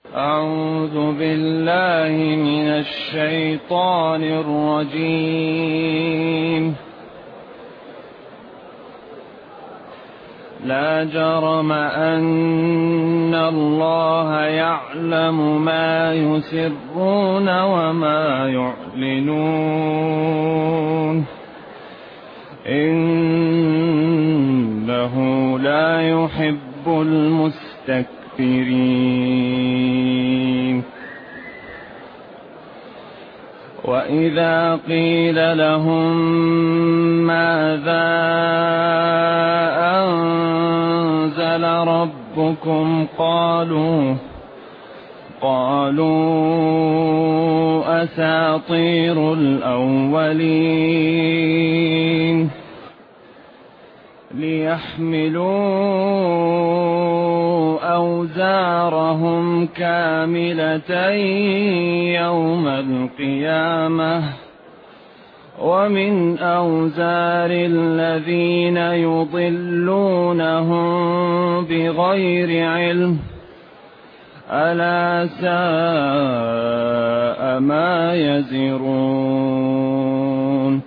أعوذ بالله من الشيطان الرجيم. لا جرم أن الله يعلم ما يسرون وما يعلنون، إنه لا يحب المستكبرين. وإذا قيل لهم ماذا أنزل ربكم قالوا أساطير الأولين، ليحملوا أوزارهم كاملة يوم القيامة ومن أوزار الذين يضلونهم بغير علم، ألا ساء ما يزرون.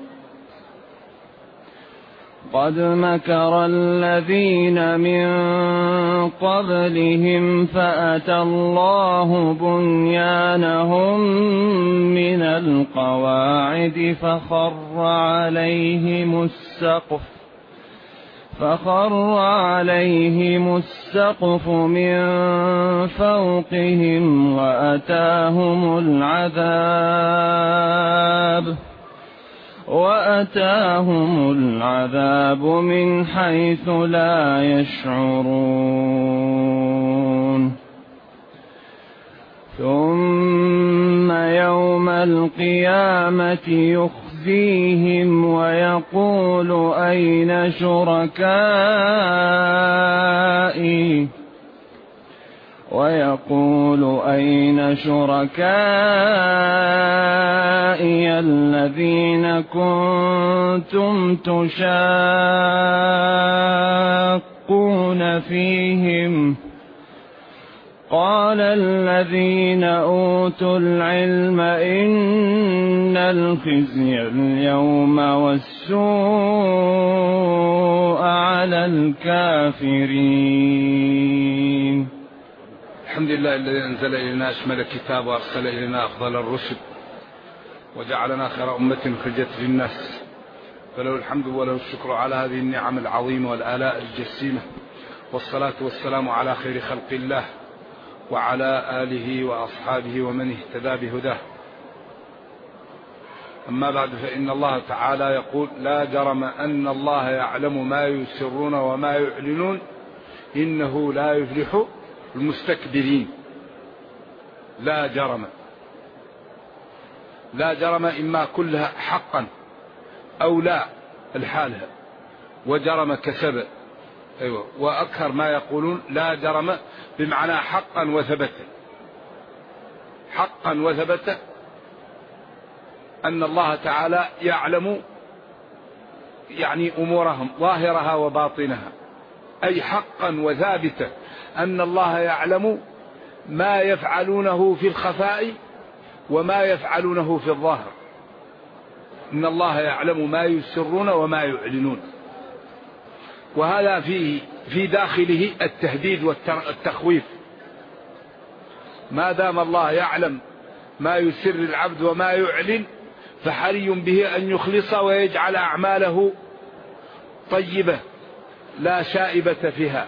قد مكر الذين من قبلهم فأتى الله بنيانهم من القواعد فخر عليهم السقف من فوقهم وأتاهم العذاب من حيث لا يشعرون. ثم يوم القيامة يخزيهم ويقول أين شركائي الذين كنتم تشاقون فيهم؟ قال الذين أوتوا العلم إن الخزي اليوم والسوء على الكافرين. الحمد لله الذي أنزل إلينا أشمل الكتاب وأرسل إلينا أفضل الرسل وجعلنا خير أمة خرجت للناس، فله الحمد وله الشكر على هذه النعم العظيمة والآلاء الجسيمة، والصلاة والسلام على خير خلق الله وعلى آله وأصحابه ومن اهتدى بهداه. أما بعد، فإن الله تعالى يقول: لا جرم أن الله يعلم ما يسرون وما يعلنون، إنه لا يفلح المستكبرين. لا جرم إما كلها حقا أو لا الحالها، وجرم كسب. أيوة. وأكثر ما يقولون لا جرم بمعنى حقا وثبت أن الله تعالى يعلم يعني أمورهم ظاهرها وباطنها، أي حقا وثابتا أن الله يعلم ما يفعلونه في الخفاء وما يفعلونه في الظاهر. إن الله يعلم ما يسرون وما يعلنون، وهذا في داخله التهديد والتخويف. ما دام الله يعلم ما يسر العبد وما يعلن، فحري به أن يخلص ويجعل أعماله طيبة لا شائبة فيها.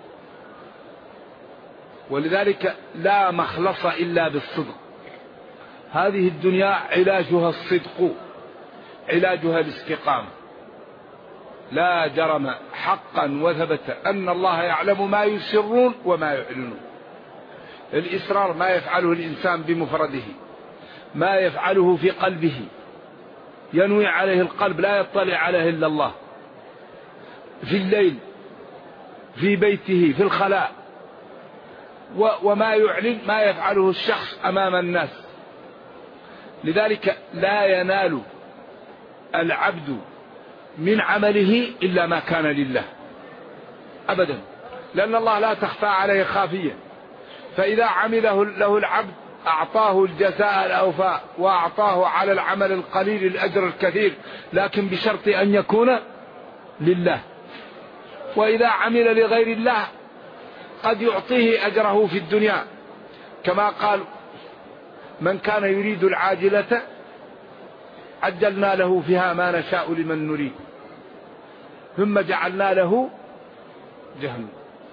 ولذلك لا مخلص إلا بالصدق. هذه الدنيا علاجها الصدق، علاجها الاستقامة. لا جرم حقا وثبت أن الله يعلم ما يسرون وما يعلنون. الإسرار ما يفعله الإنسان بمفرده، ما يفعله في قلبه، ينوي عليه القلب، لا يطلع عليه إلا الله، في الليل، في بيته، في الخلاء. وما يعلن ما يفعله الشخص أمام الناس. لذلك لا ينال العبد من عمله إلا ما كان لله أبدا، لأن الله لا تخفى عليه خافية، فإذا عمله له العبد أعطاه الجزاء الأوفى، وأعطاه على العمل القليل الأجر الكثير، لكن بشرط أن يكون لله. وإذا عمل لغير الله قد يعطيه أجره في الدنيا، كما قال: من كان يريد العاجلة عجلنا له فيها ما نشاء لمن نريد ثم جعلنا له جهنم.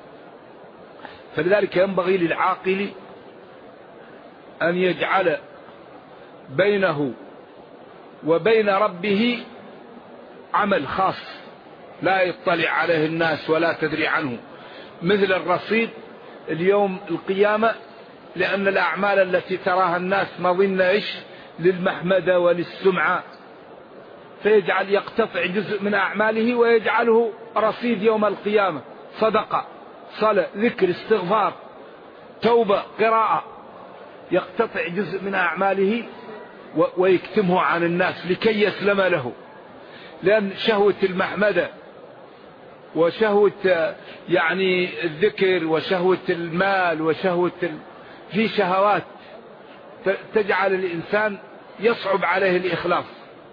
فلذلك ينبغي للعاقل أن يجعل بينه وبين ربه عمل خاص لا يطلع عليه الناس ولا تدري عنه، مثل الرصيد اليوم القيامة، لأن الأعمال التي تراها الناس مظنة للمحمدة وللسمعة، فيجعل يقتطع جزء من أعماله ويجعله رصيد يوم القيامة، صدقة، صلاة، ذكر، استغفار، توبة، قراءة، يقتطع جزء من أعماله ويكتمه عن الناس لكي يسلم له. لأن شهوة المحمدة وشهوة يعني الذكر وشهوة المال في شهوات تجعل الإنسان يصعب عليه الإخلاص،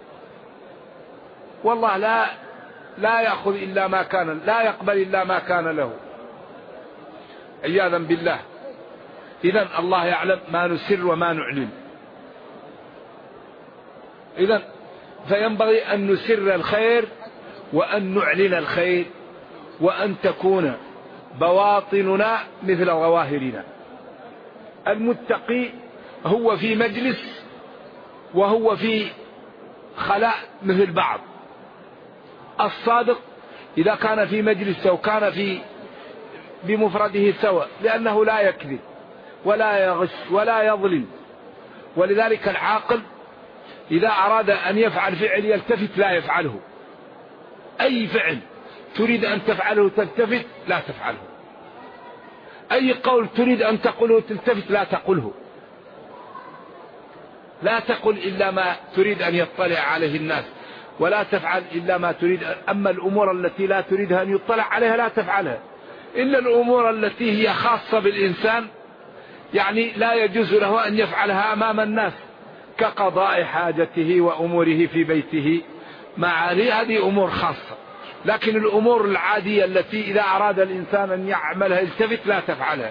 والله لا يأخذ إلا ما كان، لا يقبل إلا ما كان له عياذا بالله. إذن الله يعلم ما نسر وما نعلن. إذن فينبغي أن نسر الخير وأن نعلن الخير، وأن تكون بواطننا مثل ظواهرنا. المتقي هو في مجلس وهو في خلاء مثل بعض. الصادق إذا كان في مجلس أو كان بمفرده سواء، لأنه لا يكذب ولا يغش ولا يظلم. ولذلك العاقل إذا أراد أن يفعل فعل يلتفت لا يفعله. أي فعل تريد أن تفعله تلتفت لا تفعله. أي قول تريد أن تقوله تلتفت لا تقوله. لا تقل إلا ما تريد أن يطلع عليه الناس، ولا تفعل إلا ما تريد. أما الأمور التي لا تريدها أن يطلع عليها لا تفعلها، إلا الأمور التي هي خاصة بالإنسان، يعني لا يجوز له أن يفعلها أمام الناس، كقضاء حاجته وأموره في بيته مع هذه أمور خاصة. لكن الأمور العادية التي إذا أراد الإنسان أن يعملها التفت لا تفعلها.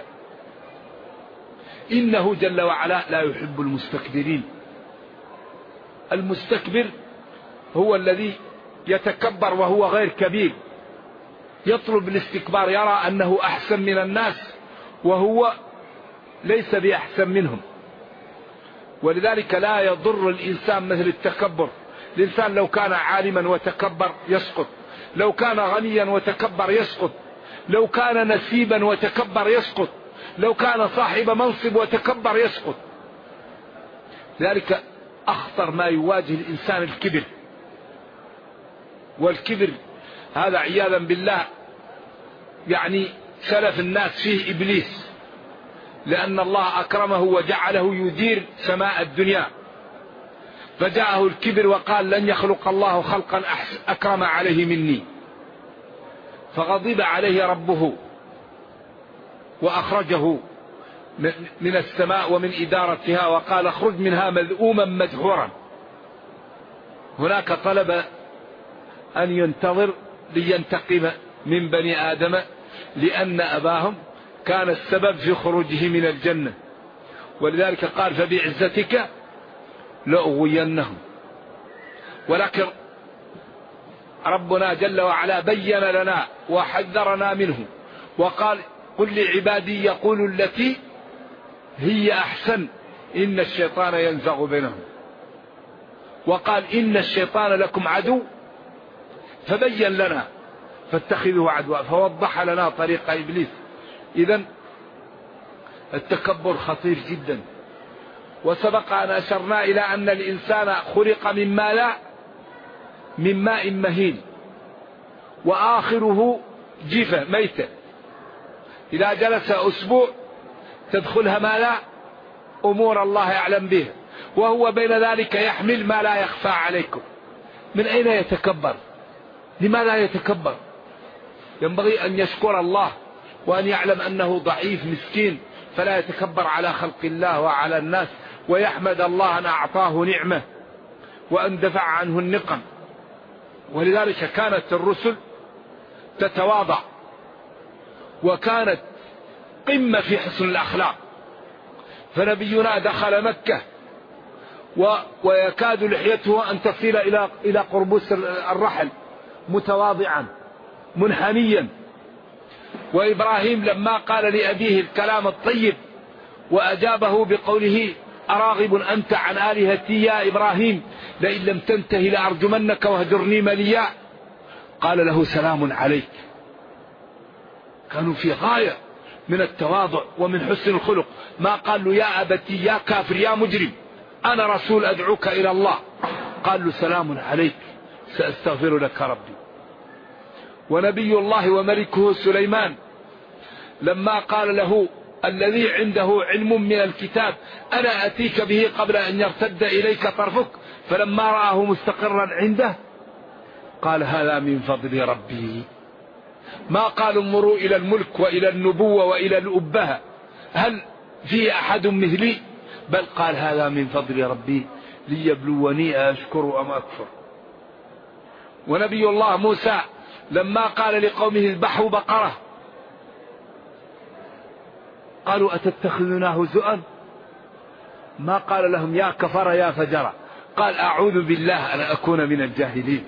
إنه جل وعلا لا يحب المستكبرين. المستكبر هو الذي يتكبر وهو غير كبير، يطلب الاستكبار، يرى أنه أحسن من الناس وهو ليس بأحسن منهم. ولذلك لا يضر الإنسان مثل التكبر. الإنسان لو كان عالما وتكبر يسقط، لو كان غنيا وتكبر يسقط، لو كان نسيبا وتكبر يسقط، لو كان صاحب منصب وتكبر يسقط. ذلك أخطر ما يواجه الإنسان الكبر. والكبر هذا عياذا بالله يعني سلف الناس فيه إبليس، لأن الله أكرمه وجعله يدير سماء الدنيا، فجاءه الكبر وقال لن يخلق الله خلقا أكرم عليه مني، فغضب عليه ربه وأخرجه من السماء ومن إدارتها وقال اخرج منها مذءوما مدحورا. هناك طلب أن ينتظر لينتقم من بني آدم، لأن أباهم كان السبب في خروجه من الجنة. ولذلك قال فبعزتك لأغوينهم. ولكن ربنا جل وعلا بين لنا وحذرنا منه وقال قل لعبادي يقولوا التي هي أحسن إن الشيطان ينزغ بينهم، وقال إن الشيطان لكم عدو، فبين لنا فاتخذوه عدوا، فوضح لنا طريق إبليس. إذن التكبر خطير جدا. وسبق أن أشرنا إلى أن الإنسان خلق من ماء مهين وآخره جيفة ميتة، إذا جلس أسبوع تدخلها ما أمور الله يعلم بها، وهو بين ذلك يحمل ما لا يخفى عليكم. من أين يتكبر؟ لماذا يتكبر؟ ينبغي أن يشكر الله وأن يعلم أنه ضعيف مسكين فلا يتكبر على خلق الله وعلى الناس، ويحمد الله أن أعطاه نعمة وأن دفع عنه النقم. ولذلك كانت الرسل تتواضع، وكانت قمة في حسن الأخلاق. فنبينا دخل مكة ويكاد لحيته أن تصل إلى قربوس الرحل، متواضعا منحنيا. وإبراهيم لما قال لأبيه الكلام الطيب وأجابه بقوله: أراغب أنت عن آلهتي يا إبراهيم، لئن لم تنتهي لأرجمنك واهجرني مليا، قال له: سلام عليك. كانوا في غاية من التواضع ومن حسن الخلق. ما قال له: يا أبتي يا كافر يا مجرم، أنا رسول أدعوك إلى الله. قال له: سلام عليك، سأستغفر لك ربي. ونبي الله وملكه سليمان لما قال له الذي عنده علم من الكتاب: أنا أتيك به قبل أن يرتد إليك طرفك، فلما رآه مستقرا عنده قال: هذا من فضل ربي. ما قال: انظروا إلى الملك وإلى النبوة وإلى الأبهة، هل في أحد مثلي؟ بل قال: هذا من فضل ربي ليبلوني أشكر أم أكفر. ونبي الله موسى لما قال لقومه: اذبحوا بقرة، قالوا: أتتخذنا هزؤا؟ ما قال لهم: يا كفر يا فجر، قال: أعوذ بالله أن أكون من الجاهلين.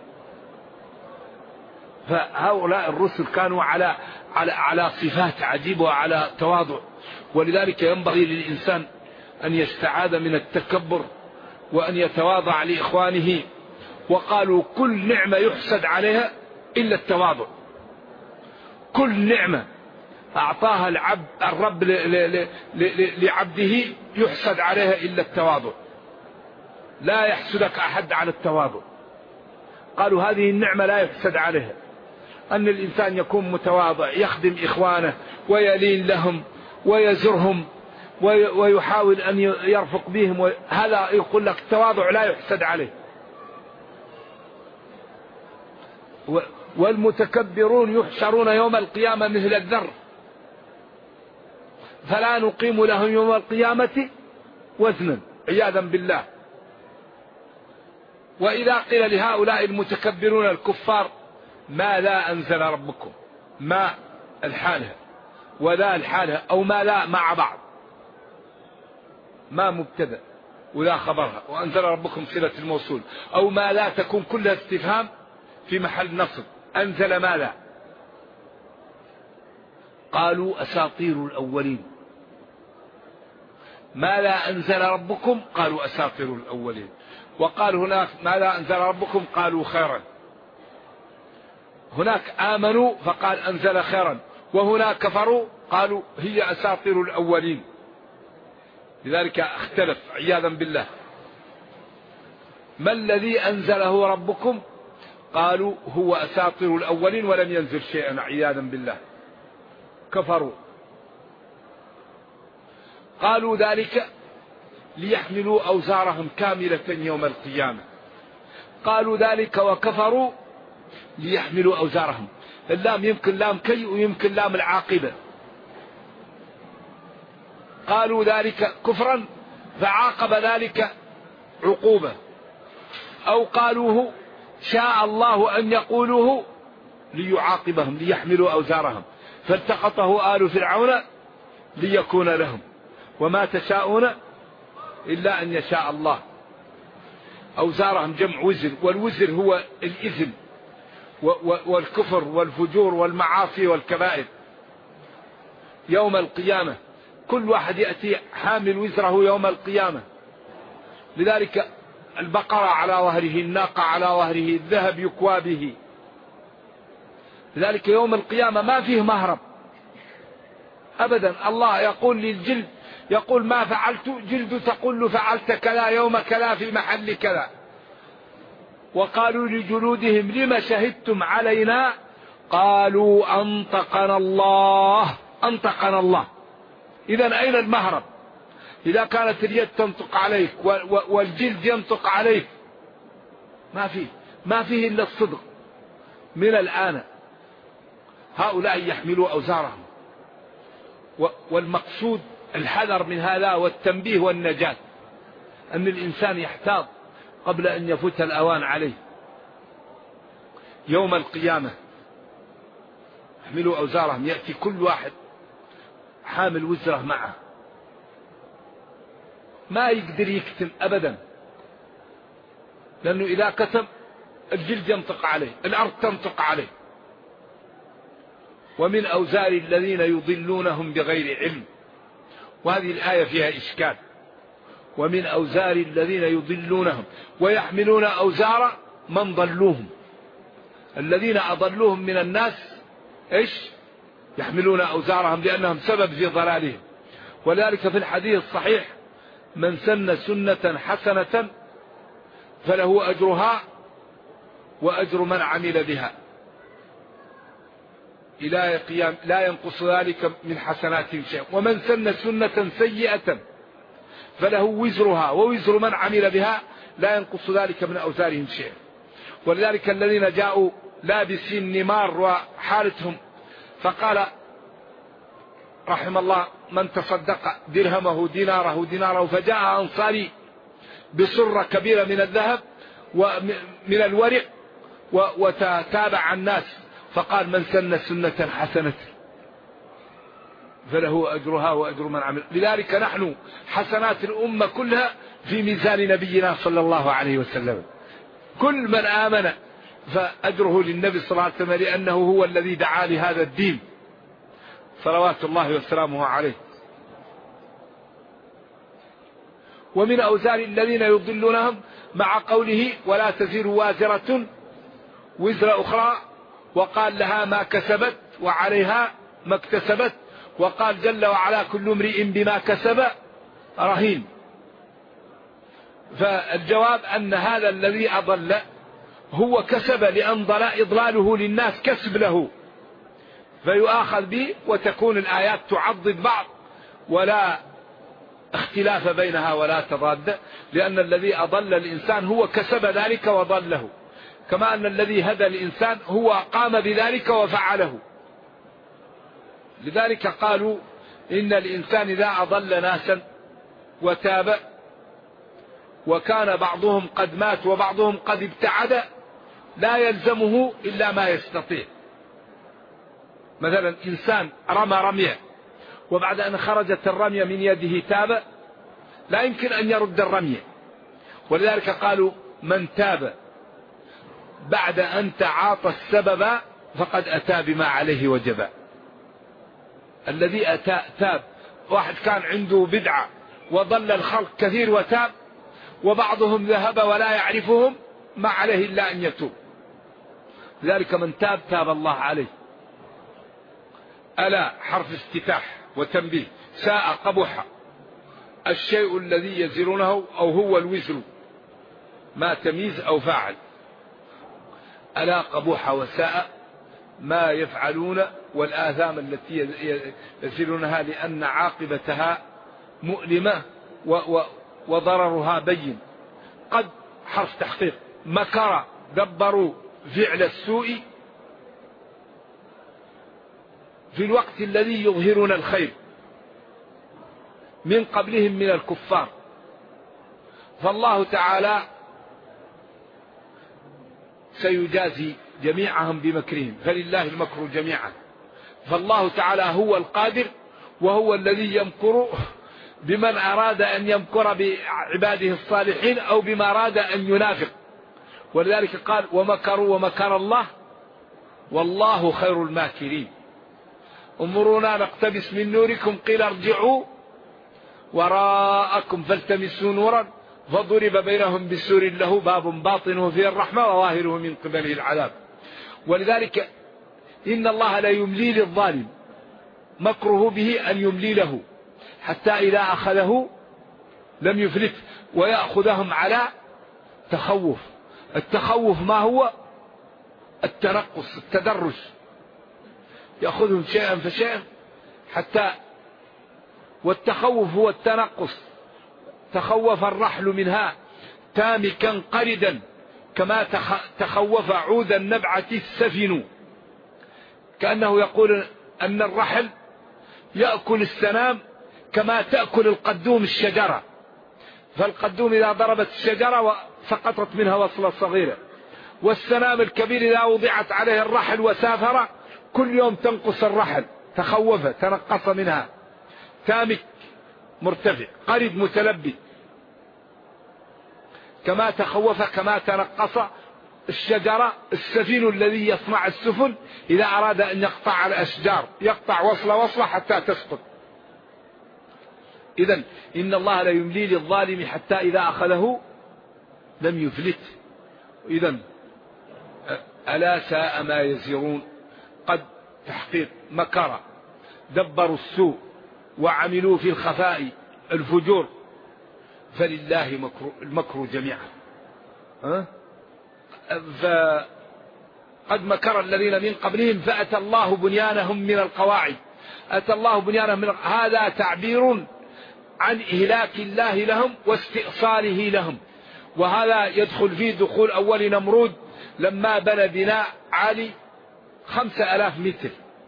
فهؤلاء الرسل كانوا على صفات عجيبة وعلى تواضع. ولذلك ينبغي للإنسان أن يستعاذ من التكبر وأن يتواضع لإخوانه. وقالوا: كل نعمة يحسد عليها إلا التواضع. كل نعمة أعطاها الرب لعبده يحسد عليها إلا التواضع. لا يحسدك أحد على التواضع. قالوا: هذه النعمة لا يحسد عليها، أن الإنسان يكون متواضع، يخدم إخوانه ويلين لهم ويزرهم ويحاول أن يرفق بهم، هذا يقول لك التواضع لا يحسد عليه. والمتكبرون يحشرون يوم القيامة مثل الذر، فلا نقيم لهم يوم القيامة وزنا، عياذا بالله. وإذا قيل لهؤلاء المتكبرون الكفار: ماذا أنزل ربكم؟ ما الحالة ولا الحالة، أو ما لا مع بعض، ما مبتدأ ولا خبرها، وأنزل ربكم صلة الموصول، أو ما لا تكون كلها استفهام في محل نصب. أنزل ما لا؟ قالوا: أساطير الأولين. ما لا أنزل ربكم؟ قالوا: أساطير الأولين. وقال هناك: ما لا أنزل ربكم؟ قالوا: خيرا. هناك آمنوا فقال: أنزل خيرا، وهناك كفروا قالوا: هي أساطير الأولين. لذلك اختلف عياذا بالله. ما الذي أنزله ربكم؟ قالوا: هو أساطير الأولين، ولم ينزل شيئا عياذا بالله. كفروا. قالوا ذلك ليحملوا أوزارهم كاملة يوم القيامة. قالوا ذلك وكفروا ليحملوا أوزارهم. اللام يمكن لام كي ويمكن لام العاقبة. قالوا ذلك كفرا فعاقب ذلك عقوبة، أو قالوه شاء الله أن يقولوه ليعاقبهم ليحملوا أوزارهم، فالتقطه آل فرعون ليكون لهم، وما تشاءون إلا أن يشاء الله. أوزارهم جمع وزر، والوزر هو الإثم والكفر والفجور والمعاصي والكبائر. يوم القيامة كل واحد يأتي حامل وزره يوم القيامة. لذلك البقرة على ظهره، الناقة على ظهره، الذهب يكوى به. لذلك يوم القيامة ما فيه مهرب أبدا. الله يقول للجلد، يقول: ما فعلت، جلد تقول له فعلت كذا يوم كذا في محل كذا. وقالوا لجلودهم: لما شهدتم علينا؟ قالوا: أنطقنا الله. أنطقنا الله. إذن أين المهرب؟ إذا كانت اليد تنطق عليك والجلد ينطق عليك، ما فيه إلا الصدق. من الآن هؤلاء يحملوا أوزارهم والمقصود الحذر من هذا والتنبيه والنجاة، أن الإنسان يحتاط قبل أن يفوت الأوان عليه. يوم القيامة يحملوا أوزارهم، يأتي كل واحد حامل وزره معه، ما يقدر يكتم أبدا، لأنه إذا كتم الجلد ينطق عليه، الأرض تنطق عليه. ومن أوزار الذين يضلونهم بغير علم، وهذه الآية فيها إشكال. ومن أوزار الذين يضلونهم ويحملون أوزار من ضلوهم، الذين أضلوهم من الناس إيش؟ يحملون أوزارهم لأنهم سبب في ضلالهم. ولذلك في الحديث الصحيح: من سن سنة حسنة فله أجرها وأجر من عمل بها إلى قيام، لا ينقص ذلك من حسناتهم شيء. ومن سن سنة سيئة فله وزرها ووزر من عمل بها لا ينقص ذلك من أوزارهم شيء. ولذلك الذين جاءوا لابسين نمار وحالتهم، فقال رحم الله من تصدق درهمه ديناره، فجاء أنصاري بسرة كبيرة من الذهب ومن الورق وتتابع الناس، فقال من سن سنة حسنة فله أجرها وأجر من عمل. لذلك نحن حسنات الأمة كلها في ميزان نبينا صلى الله عليه وسلم، كل من آمن فأجره للنبي صلى الله عليه وسلم، لأنه هو الذي دعا لهذا الدين صلوات الله وسلامه عليه. ومن أوزار الذين يضلونهم مع قوله: ولا تزر وازرة وزر أخرى، وقال لها ما كسبت وعليها ما اكتسبت، وقال جل وعلا: كل امرئ بما كسب رهين. فالجواب أن هذا الذي أضل هو كسب، لأن إضلاله للناس كسب له، فيؤاخذ به، وتكون الآيات تعضد بعض ولا اختلاف بينها ولا تضاد، لأن الذي أضل الإنسان هو كسب ذلك وضله، كما أن الذي هدى الإنسان هو قام بذلك وفعله. لذلك قالوا إن الإنسان إذا أضل ناسا وتاب وكان بعضهم قد مات وبعضهم قد ابتعد لا يلزمه إلا ما يستطيع. مثلا إنسان رمى رمية وبعد أن خرجت الرمية من يده تاب، لا يمكن أن يرد الرمية. ولذلك قالوا من تاب بعد أن تعاطى السبب فقد أتى بما عليه وجب. الذي تاب، واحد كان عنده بدعة وضل الخلق كثير وتاب، وبعضهم ذهب ولا يعرفهم، ما عليه إلا أن يتوب. لذلك من تاب تاب الله عليه. ألا حرف استفتاح وتنبيه. ساء قبح الشيء الذي يزرونه أو هو الوزر، ما تمييز أو فاعل. ألا قبح وساء ما يفعلون والآثام التي يزرونها، لأن عاقبتها مؤلمة وضررها بين. قد حرف تحقيق. مكر دبروا فعل السوء في الوقت الذي يظهرون الخير من قبلهم من الكفار، فالله تعالى سيجازي جميعهم بمكرهم، فلله المكر جميعا. فالله تعالى هو القادر، وهو الذي يمكر بمن أراد أن يمكر بعباده الصالحين أو بما أراد أن ينافق. ولذلك قال: ومكروا ومكر الله والله خير الماكرين. انظرونا نقتبس من نوركم قيل ارجعوا وراءكم فالتمسوا نورا فضرب بينهم بسور له باب باطنه فيه الرحمة وظاهره من قبله العذاب. ولذلك إن الله لا يملي للظالم، مكره به أن يملي له حتى إذا أخذه لم يفلت، ويأخذهم على تخوف. التخوف ما هو؟ التنقص، التدرج، يأخذهم شيئا فشيئا حتى. والتخوف هو التنقص. تخوف الرحل منها تامكا قردا كما تخوف عود النبعة السفن. كأنه يقول أن الرحل يأكل السنام كما تأكل القدوم الشجرة، فالقدوم إذا ضربت الشجرة سقطت منها وصلة صغيرة، والسنام الكبير إذا وضعت عليه الرحل وسافر كل يوم تنقص الرحل، تخوف تنقص منها، تامك مرتفع، قريب متلبي، كما تخوف كما تنقص الشجرة. السفين الذي يصنع السفن إذا أراد أن يقطع الأشجار يقطع وصلة حتى تسقط. إذن إن الله لا يملي للظالم حتى إذا أخذه لم يفلت. إذن ألا ساء ما يزرون. قد تحقيق مكر دبروا السوء وعملوا في الخفاء الفجور، فلله المكر جميعا. فقد مكر الذين من قبلهم فأتى الله بنيانهم من القواعد. أتى الله بنيانهم من هذا تعبير عن إهلاك الله لهم واستئصاله لهم، وهذا يدخل فيه دخول أول نمرود لما بنى بناء عالي 5000 متر،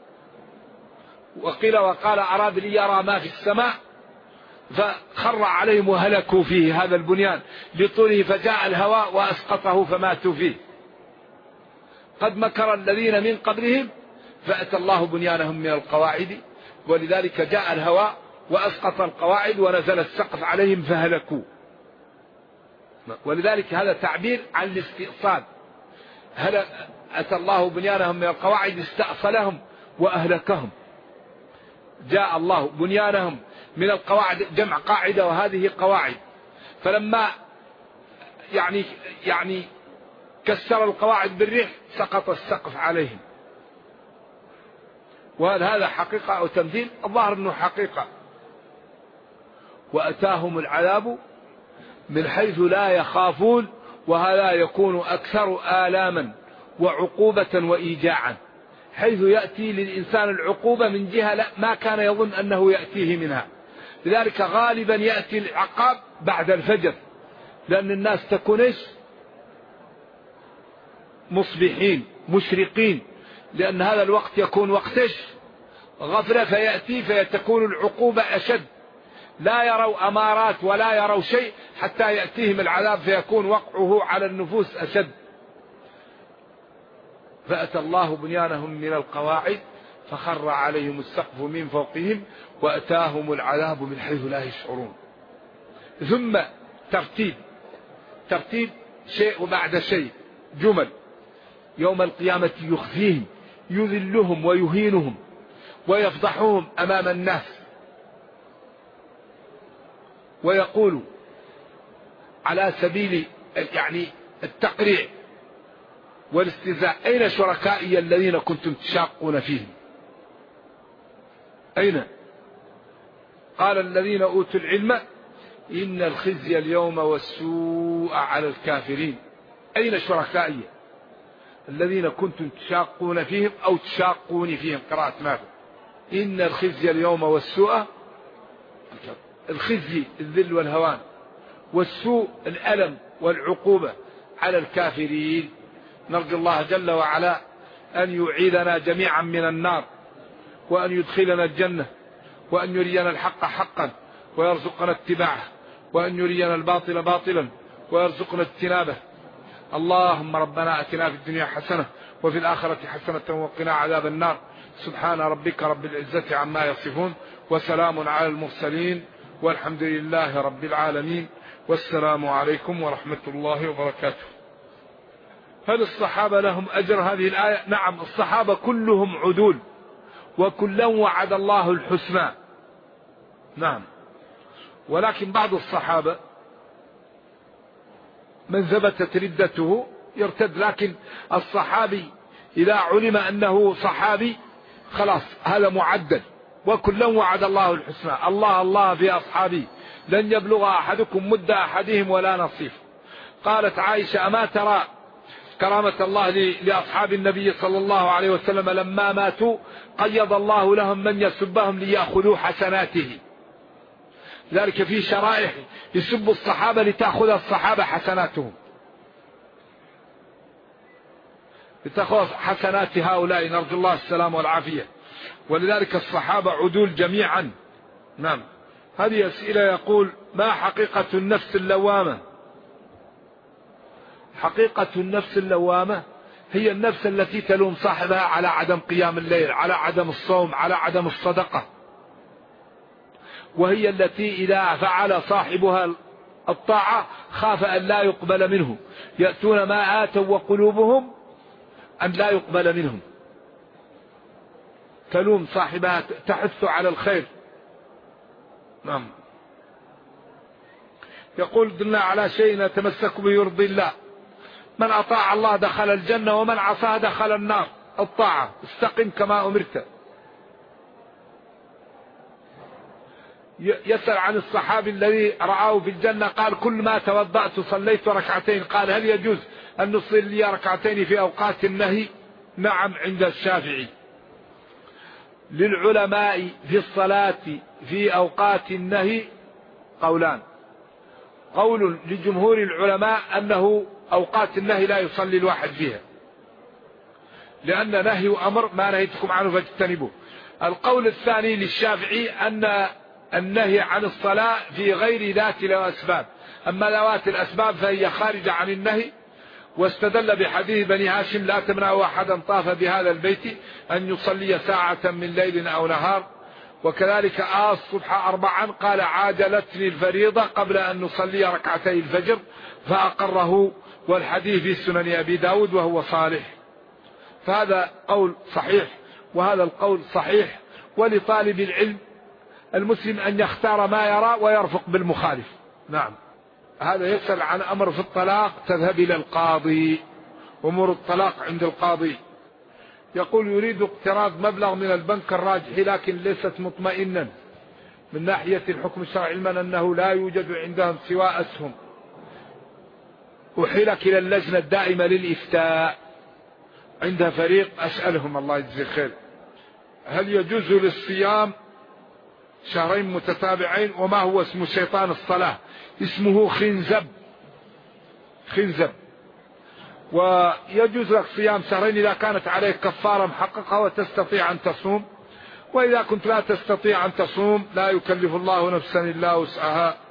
وقيل وقال أراد لي يرى ما في السماء فخر عليهم وهلكوا فيه هذا البنيان لطوله، فجاء الهواء وأسقطه فماتوا فيه. قد مكر الذين من قبلهم فأتى الله بنيانهم من القواعد، ولذلك جاء الهواء وأسقط القواعد ونزل السقف عليهم فهلكوا. ولذلك هذا تعبير عن الاستئصال. أتى الله بنيانهم من القواعد استأصلهم وأهلكهم. جاء الله بنيانهم من القواعد جمع قاعدة وهذه قواعد، فلما يعني كسر القواعد بالريح سقط السقف عليهم. وهل هذا حقيقة أو تمثيل؟ الظاهر أنه حقيقة. وأتاهم العذاب من حيث لا يخافون، وهذا يكون أكثر آلاما وعقوبة وإيجاعا، حيث يأتي للإنسان العقوبة من جهة ما كان يظن أنه يأتيه منها. لذلك غالبا يأتي العقاب بعد الفجر، لأن الناس تكون مصبحين مشرقين، لأن هذا الوقت يكون وقت غفلة، فيأتي فتكون العقوبة أشد، لا يروا أمارات ولا يروا شيء حتى يأتيهم العذاب فيكون وقعه على النفوس أشد. فأتى الله بنيانهم من القواعد فخر عليهم السقف من فوقهم وأتاهم العذاب من حيث لا يشعرون. ثم ترتيب شيء وبعد شيء، جمل. يوم القيامة يخزيهم يذلهم ويهينهم ويفضحهم أمام الناس، ويقول على سبيل التقريع والاستهزاء: أين شركائي الذين كنتم تشاقون فيهم؟ أين؟ قال الذين أوتوا العلم إن الخزي اليوم والسوء على الكافرين. أين شركائي الذين كنتم تشاقون فيهم أو تشاقون فيهم؟ قراءة نافع. إن الخزي اليوم والسوء، الخزي الذل والهوان، والسوء الألم والعقوبة على الكافرين. نرجو الله جل وعلا أن يعيذنا جميعا من النار، وأن يدخلنا الجنة، وأن يرينا الحق حقا ويرزقنا اتباعه، وأن يرينا الباطل باطلا ويرزقنا اجتنابه. اللهم ربنا أتنا في الدنيا حسنة وفي الآخرة حسنة وقنا عذاب النار. سبحان ربك رب العزة عما يصفون، وسلام على المرسلين، والحمد لله رب العالمين، والسلام عليكم ورحمة الله وبركاته. هل الصحابة لهم أجر هذه الآية؟ نعم، الصحابة كلهم عدول، وكلا وعد الله الحسنى. نعم، ولكن بعض الصحابة من ثبتت ردته يرتد، لكن الصحابي إذا علم أنه صحابي خلاص هذا معدل. وكلا وعد الله الحسنى. الله في أصحابي لن يبلغ أحدكم مد أحدهم ولا نصيف. قالت عائشة: أما ترى كرامة الله لأصحاب النبي صلى الله عليه وسلم لما ماتوا قيض الله لهم من يسبهم ليأخذوا حسناته. ذلك في شرائح يسب الصحابة لتأخذ الصحابة حسناتهم، لتأخذ حسنات هؤلاء. نرجو الله السلام والعافية. ولذلك الصحابة عدول جميعا. نعم. هذه أسئلة. يقول: ما حقيقة النفس اللوامة؟ حقيقة النفس اللوامة هي النفس التي تلوم صاحبها على عدم قيام الليل، على عدم الصوم، على عدم الصدقة، وهي التي إذا فعل صاحبها الطاعة خاف أن لا يقبل منه، يأتون ما آتوا وقلوبهم أن لا يقبل منهم. تلوم صاحبها، تحث على الخير. نعم. يقول: دلنا على شيء نتمسك به يرضي الله. من أطاع الله دخل الجنة، ومن عصاه دخل النار. الطاعة: استقم كما أمرت. يسأل عن الصحابي الذي رآه في الجنة، قال: كل ما توضأت صليت ركعتين. قال: هل يجوز أن نصلي ركعتين في أوقات النهي؟ نعم، عند الشافعي. للعلماء في الصلاة في أوقات النهي قولان: قول لجمهور العلماء أنه أوقات النهي لا يصلي الواحد فيها، لأن نهي أمر ما نهيتكم عنه فاجتنبوه. القول الثاني للشافعي أن النهي عن الصلاة في غير ذات الأسباب، أما ذوات الأسباب فهي خارجة عن النهي. واستدل بحديث بني هاشم: لا تمنعوا أحدا طاف بهذا البيت أن يصلي ساعة من ليل أو نهار. وكذلك الصبح 4 قال: عاجلتني الفريضة قبل أن نصلي ركعتي الفجر، فأقره، والحديث في سنن أبي داود وهو صالح. فهذا قول صحيح وهذا القول صحيح. ولطالب العلم المسلم أن يختار ما يرى ويرفق بالمخالف. نعم. هذا يسأل عن أمر في الطلاق: تذهب إلى القاضي، أمور الطلاق عند القاضي. يقول: يريد اقتراض مبلغ من البنك الراجحي لكن ليست مطمئنا من ناحية الحكم الشرعي، علما أنه لا يوجد عندهم سوى أسهم. أحيلك إلى اللجنة الدائمة للإفتاء، عندها فريق، أسألهم الله يجزي خير. هل يجوز للصيام شهرين متتابعين؟ وما هو اسم شيطان الصلاة؟ اسمه خنزب. خنزب. ويجوز لك صيام شهرين إذا كانت عليك كفارة محققة وتستطيع أن تصوم، وإذا كنت لا تستطيع أن تصوم لا يكلف الله نفسا إلا وسعها،